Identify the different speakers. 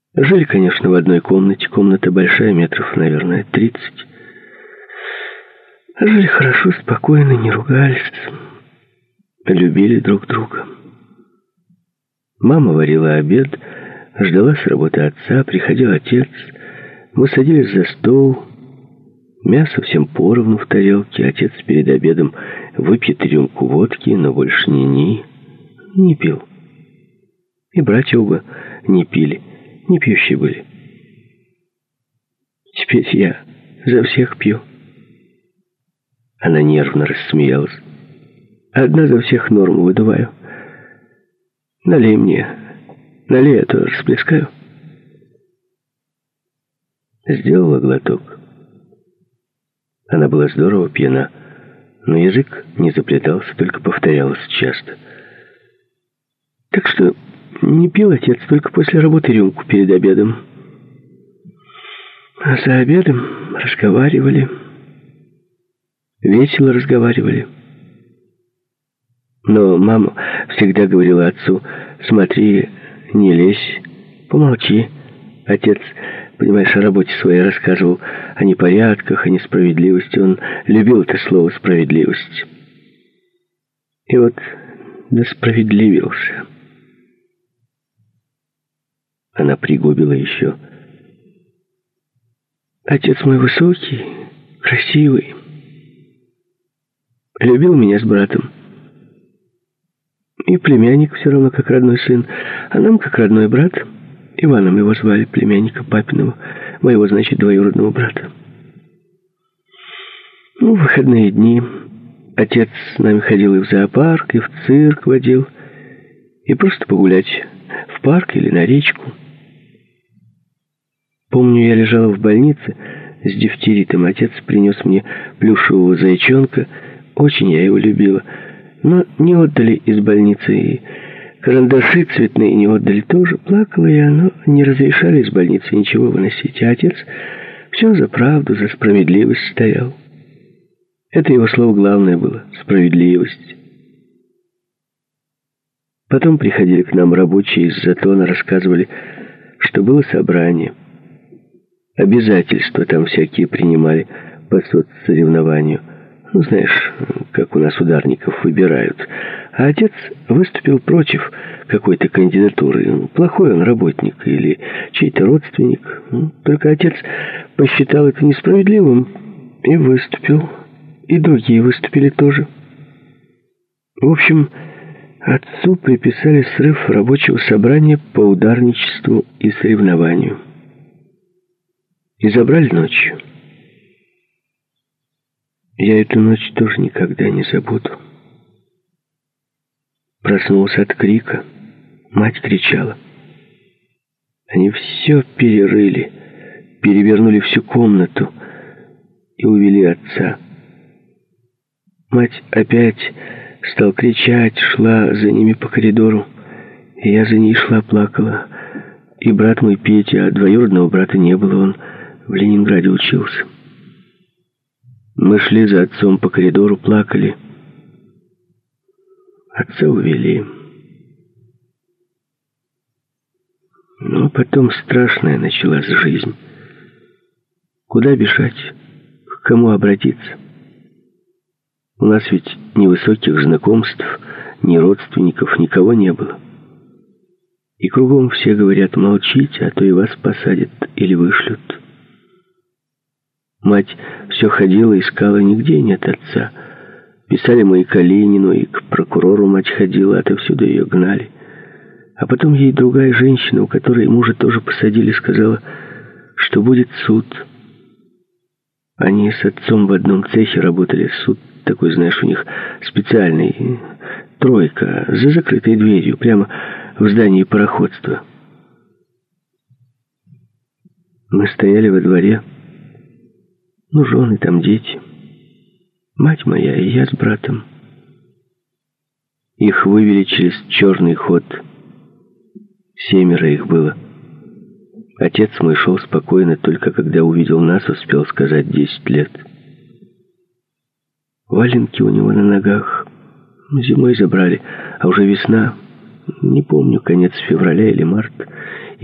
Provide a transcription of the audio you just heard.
Speaker 1: Жили, конечно, в одной комнате. Комната большая, метров, наверное, 30. Жили хорошо, спокойно, не ругались. Любили друг друга. Мама варила обед, ждала с работы отца, приходил отец. Мы садились за стол. Мясо всем поровну в тарелке. Отец перед обедом выпьет рюмку водки, но больше не пил. И братья оба не пили, не пьющие были. Теперь я за всех пью. Она нервно рассмеялась. Одна за всех норму выдуваю. Налей мне. Налей, а то расплескаю. Сделала глоток. Она была здорово пьяна, но язык не заплетался, только повторялось часто. Так что не пил отец только после работы рюмку перед обедом. А за обедом разговаривали. Весело разговаривали. Но мама всегда говорила отцу: смотри, не лезь, помолчи. Отец, понимаешь, о работе своей рассказывал, о непорядках, о несправедливости. Он любил это слово «справедливость». И вот досправедливился. Она пригубила еще. Отец мой высокий, красивый. Любил меня с братом. И племянник все равно как родной сын, а нам как родной брат. Иваном его звали, племянника папиного, моего, значит, двоюродного брата. В выходные дни отец с нами ходил и в зоопарк, и в цирк водил, и просто погулять в парк или на речку. Помню, я лежала в больнице с дифтеритом. Отец принес мне плюшевого зайчонка. Очень я его любила. Но не отдали из больницы, и карандаши цветные не отдали тоже. Плакала я, но не разрешали из больницы ничего выносить. А отец все за правду, за справедливость стоял. Это его слово главное было — справедливость. Потом приходили к нам рабочие из Затона, рассказывали, что было собрание. Обязательства там всякие принимали по соцсоревнованию. Знаешь, как у нас ударников выбирают. А отец выступил против какой-то кандидатуры. Плохой он работник или чей-то родственник. Только отец посчитал это несправедливым и выступил. И другие выступили тоже. В общем, отцу приписали срыв рабочего собрания по ударничеству и соревнованию. И забрали ночью. Я эту ночь тоже никогда не забуду. Проснулся от крика. Мать кричала. Они все перерыли, перевернули всю комнату и увели отца. Мать опять стала кричать, шла за ними по коридору. И я за ней шла, плакала. И брат мой Петя, а двоюродного брата не было, он в Ленинграде учился. Мы шли за отцом по коридору, плакали. Отца увели. Но потом страшная началась жизнь. Куда бежать? К кому обратиться? У нас ведь ни высоких знакомств, ни родственников, никого не было. И кругом все говорят: молчите, а то и вас посадят или вышлют. Мать все ходила, искала, нигде нет отца. Писали мы и Калинину, и к прокурору мать ходила, отовсюду ее гнали. А потом ей другая женщина, у которой мужа тоже посадили, сказала, что будет суд. Они с отцом в одном цехе работали. Суд такой, знаешь, у них специальный, тройка, за закрытой дверью, прямо в здании пароходства. Мы стояли во дворе. Жены там, дети. Мать моя и я с братом. Их вывели через черный ход. 7 их было. Отец мой шел спокойно, только когда увидел нас, успел сказать 10 лет. Валенки у него на ногах. Зимой забрали, а уже весна. Не помню, конец февраля или март.